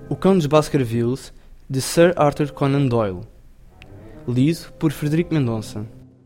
O Cão dos Baskervilles, de Sir Arthur Conan Doyle. Lido por Frederico Mendonça.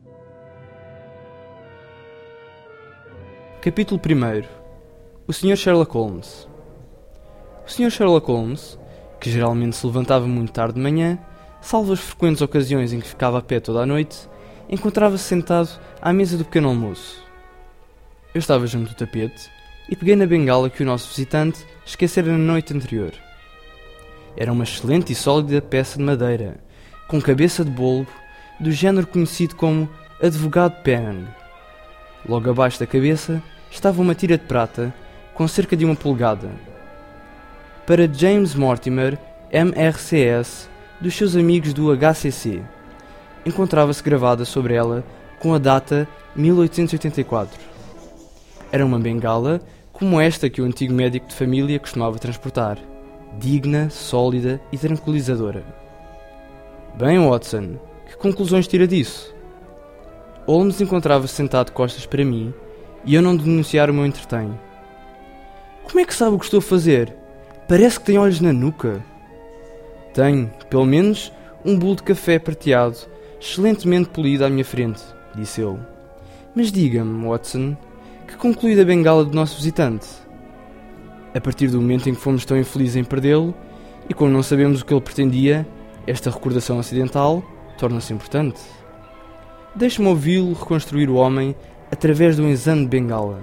Capítulo 1. O Sr. Sherlock Holmes. O Sr. Sherlock Holmes, que geralmente se levantava muito tarde de manhã, salvo as frequentes ocasiões em que ficava a pé toda a noite, encontrava-se sentado à mesa do pequeno almoço. Eu estava junto do tapete e peguei na bengala que o nosso visitante esquecera na noite anterior. Era uma excelente e sólida peça de madeira, com cabeça de bolbo, do género conhecido como advogado Penang. Logo abaixo da cabeça estava uma tira de prata, com cerca de 1 polegada. Para James Mortimer, MRCS, dos seus amigos do HCC. Encontrava-se gravada sobre ela, com a data 1884. Era uma bengala como esta que o antigo médico de família costumava transportar, digna, sólida e tranquilizadora. Bem, Watson, que conclusões tira disso? Holmes encontrava-se sentado de costas para mim e eu não denunciar o meu entretenho. Como é que sabe o que estou a fazer? Parece que tem olhos na nuca. Tenho, pelo menos, um bolo de café prateado, excelentemente polido à minha frente, disse eu. Mas diga-me, Watson, que conclui da bengala do nosso visitante? A partir do momento em que fomos tão infelizes em perdê-lo, e como não sabemos o que ele pretendia, esta recordação acidental torna-se importante. Deixe-me ouvi-lo reconstruir o homem através de um exame de bengala.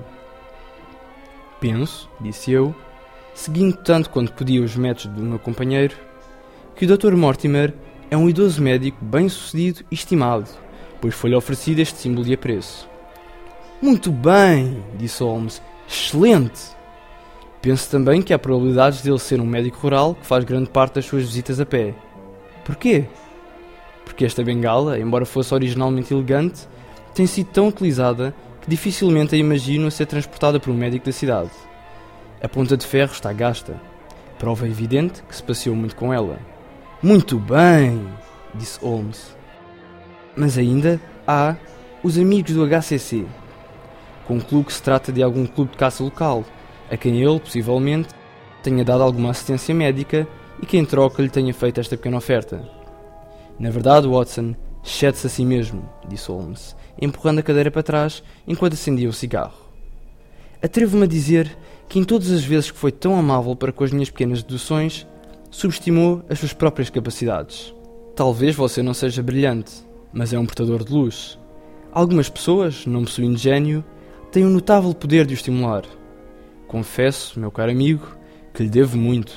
Penso, disse eu, seguindo tanto quanto podia os métodos do meu companheiro, que o Dr. Mortimer é um idoso médico bem-sucedido e estimado, pois foi-lhe oferecido este símbolo de apreço. Muito bem, disse Holmes. Excelente! Penso também que há probabilidades dele ser um médico rural que faz grande parte das suas visitas a pé. Porquê? Porque esta bengala, embora fosse originalmente elegante, tem sido tão utilizada que dificilmente a imagino a ser transportada por um médico da cidade. A ponta de ferro está gasta. Prova evidente que se passeou muito com ela. Muito bem, disse Holmes. Mas ainda há os amigos do HCC. Concluo que se trata de algum clube de caça local, a quem ele, possivelmente, tenha dado alguma assistência médica e que em troca lhe tenha feito esta pequena oferta. Na verdade, Watson, excede-se a si mesmo, disse Holmes, empurrando a cadeira para trás enquanto acendia um cigarro. Atrevo-me a dizer que em todas as vezes que foi tão amável para com as minhas pequenas deduções, subestimou as suas próprias capacidades. Talvez você não seja brilhante, mas é um portador de luz. Algumas pessoas, não possuindo gênio, têm um notável poder de o estimular. Confesso, meu caro amigo, que lhe devo muito.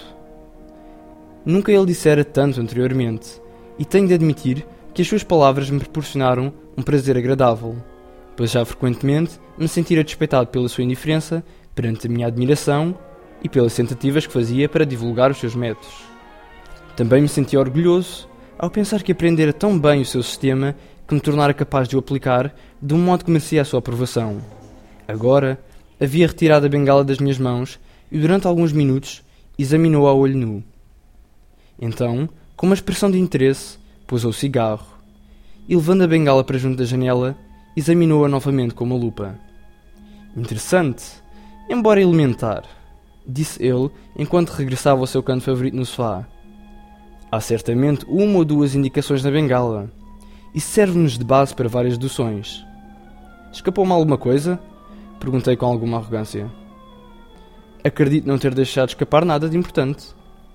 Nunca ele dissera tanto anteriormente, e tenho de admitir que as suas palavras me proporcionaram um prazer agradável, pois já frequentemente me sentira despeitado pela sua indiferença perante a minha admiração e pelas tentativas que fazia para divulgar os seus métodos. Também me sentia orgulhoso ao pensar que aprendera tão bem o seu sistema que me tornara capaz de o aplicar de um modo que merecia a sua aprovação. Agora, havia retirado a bengala das minhas mãos e durante alguns minutos examinou-a a olho nu. Então, com uma expressão de interesse, pousou o cigarro e, levando a bengala para junto da janela, examinou-a novamente com uma lupa. Interessante, embora elementar, disse ele enquanto regressava ao seu canto favorito no sofá. Há certamente 1 ou 2 indicações na bengala. Isso serve-nos de base para várias deduções. Escapou-me alguma coisa? Perguntei com alguma arrogância. Acredito não ter deixado escapar nada de importante.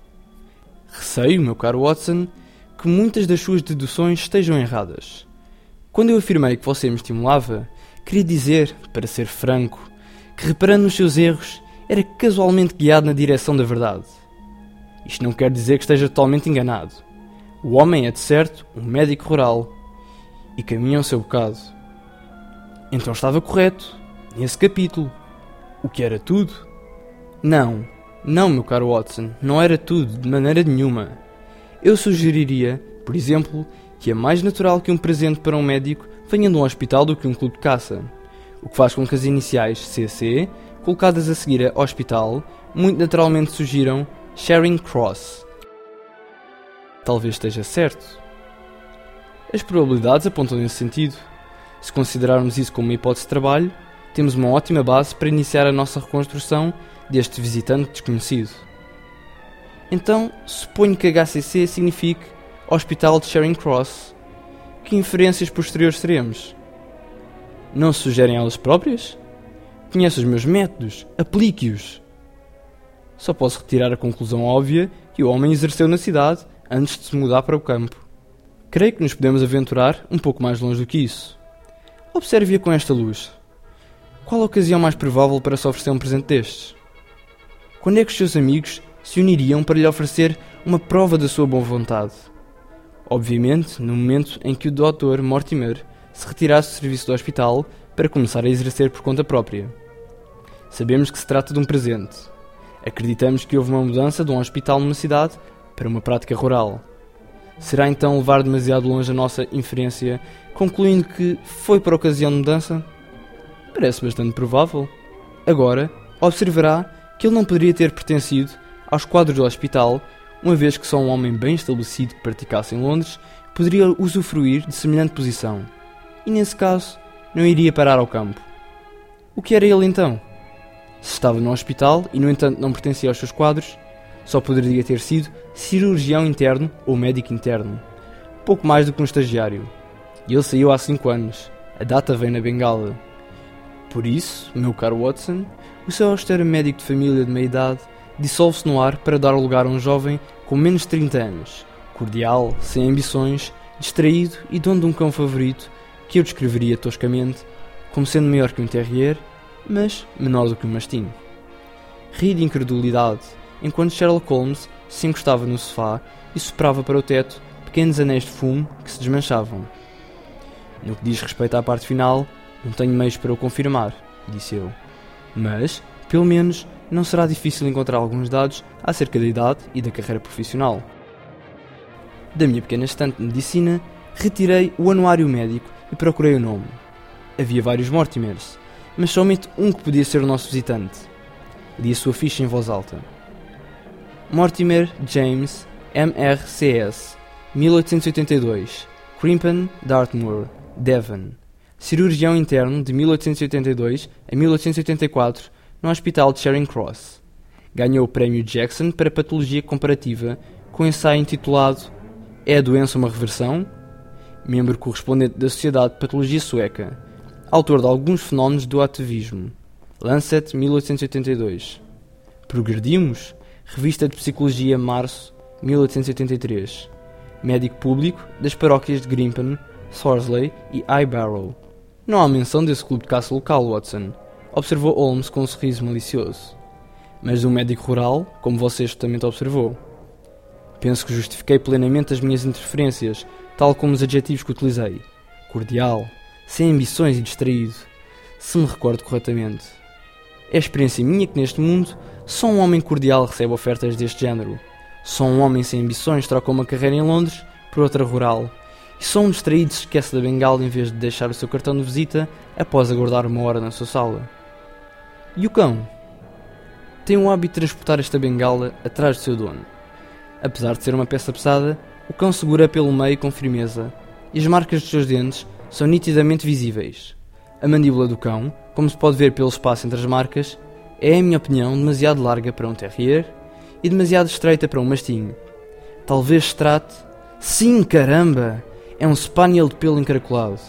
Receio, meu caro Watson, que muitas das suas deduções estejam erradas. Quando eu afirmei que você me estimulava, queria dizer, para ser franco, que reparando nos seus erros, era casualmente guiado na direção da verdade. Isto não quer dizer que esteja totalmente enganado. O homem é, de certo, um médico rural e caminha ao seu bocado. Então estava correto, nesse capítulo. O que era tudo? Não, meu caro Watson, não era tudo, de maneira nenhuma. Eu sugeriria, por exemplo, que é mais natural que um presente para um médico venha de um hospital do que um clube de caça, o que faz com que as iniciais CC, colocadas a seguir a hospital, muito naturalmente sugiram Charing Cross. Talvez esteja certo. As probabilidades apontam nesse sentido. Se considerarmos isso como uma hipótese de trabalho, temos uma ótima base para iniciar a nossa reconstrução deste visitante desconhecido. Então, suponho que HCC signifique Hospital de Charing Cross. Que inferências posteriores teremos? Não se sugerem elas próprias? Conheço os meus métodos, aplique-os. Só posso retirar a conclusão óbvia que o homem exerceu na cidade antes de se mudar para o campo. Creio que nos podemos aventurar um pouco mais longe do que isso. Observe-a com esta luz. Qual a ocasião mais provável para se oferecer um presente destes? Quando é que os seus amigos se uniriam para lhe oferecer uma prova da sua boa vontade? Obviamente, no momento em que o Dr. Mortimer se retirasse do serviço do hospital para começar a exercer por conta própria. Sabemos que se trata de um presente. Acreditamos que houve uma mudança de um hospital numa cidade para uma prática rural. Será então levar demasiado longe a nossa inferência, concluindo que foi por ocasião de mudança? Parece bastante provável. Agora, observará que ele não poderia ter pertencido aos quadros do hospital, uma vez que só um homem bem estabelecido que praticasse em Londres poderia usufruir de semelhante posição. E nesse caso, não iria parar ao campo. O que era ele então? Se estava no hospital e no entanto não pertencia aos seus quadros, só poderia ter sido cirurgião interno ou médico interno. Pouco mais do que um estagiário. E ele saiu há 5 anos. A data vem na bengala. Por isso, meu caro Watson, o seu austero médico de família de meia-idade dissolve-se no ar para dar lugar a um jovem com menos de 30 anos, cordial, sem ambições, distraído e dono de um cão favorito que eu descreveria toscamente como sendo maior que um terrier, mas menor do que um mastim. Ri de incredulidade, enquanto Sherlock Holmes se encostava no sofá e soprava para o teto pequenos anéis de fumo que se desmanchavam. No que diz respeito à parte final, não tenho meios para o confirmar, disse eu. Mas, pelo menos, não será difícil encontrar alguns dados acerca da idade e da carreira profissional. Da minha pequena estante de medicina, retirei o anuário médico e procurei o nome. Havia vários Mortimers, mas somente um que podia ser o nosso visitante. Li a sua ficha em voz alta. Mortimer James, MRCS, 1882, Crimpon, Dartmoor, Devon. Cirurgião interno de 1882 a 1884 no Hospital de Charing Cross. Ganhou o Prémio Jackson para Patologia Comparativa com ensaio intitulado É a doença uma reversão? Membro correspondente da Sociedade de Patologia Sueca. Autor de alguns fenómenos do ativismo. Lancet, 1882. Progredimos? Revista de Psicologia, março, 1883. Médico público das paróquias de Grimpen, Thorsley e Highbarrow. Não há menção desse clube de caça local, Watson, observou Holmes com um sorriso malicioso. Mas de um médico rural, como você justamente observou. Penso que justifiquei plenamente as minhas interferências, tal como os adjetivos que utilizei. Cordial, sem ambições e distraído, se me recordo corretamente. É experiência minha que neste mundo só um homem cordial recebe ofertas deste género. Só um homem sem ambições troca uma carreira em Londres por outra rural. E só um distraído se esquece da bengala em vez de deixar o seu cartão de visita após aguardar 1 hora na sua sala. E o cão? Tem o hábito de transportar esta bengala atrás do seu dono. Apesar de ser uma peça pesada, o cão segura pelo meio com firmeza e as marcas dos seus dentes são nitidamente visíveis. A mandíbula do cão, como se pode ver pelo espaço entre as marcas, é, em minha opinião, demasiado larga para um terrier e demasiado estreita para um mastim. Talvez se trate... Sim, caramba! É um spaniel de pelo encaracolado.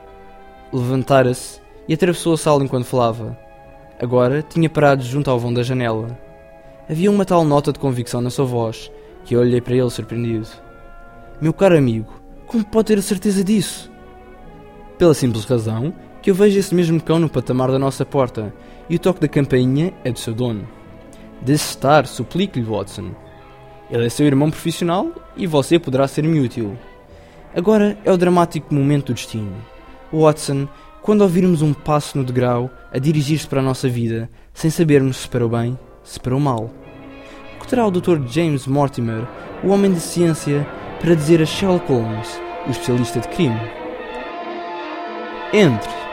Levantara-se e atravessou a sala enquanto falava. Agora tinha parado junto ao vão da janela. Havia uma tal nota de convicção na sua voz que eu olhei para ele surpreendido. Meu caro amigo, como pode ter a certeza disso? Pela simples razão que eu vejo esse mesmo cão no patamar da nossa porta e o toque da campainha é do seu dono. Deixe estar, suplico-lhe, Watson. Ele é seu irmão profissional e você poderá ser-me útil. Agora é o dramático momento do destino. Watson, quando ouvirmos um passo no degrau a dirigir-se para a nossa vida, sem sabermos se para o bem, se para o mal. O que terá o Dr. James Mortimer, o homem de ciência, para dizer a Sherlock Holmes, o especialista de crime? Entre!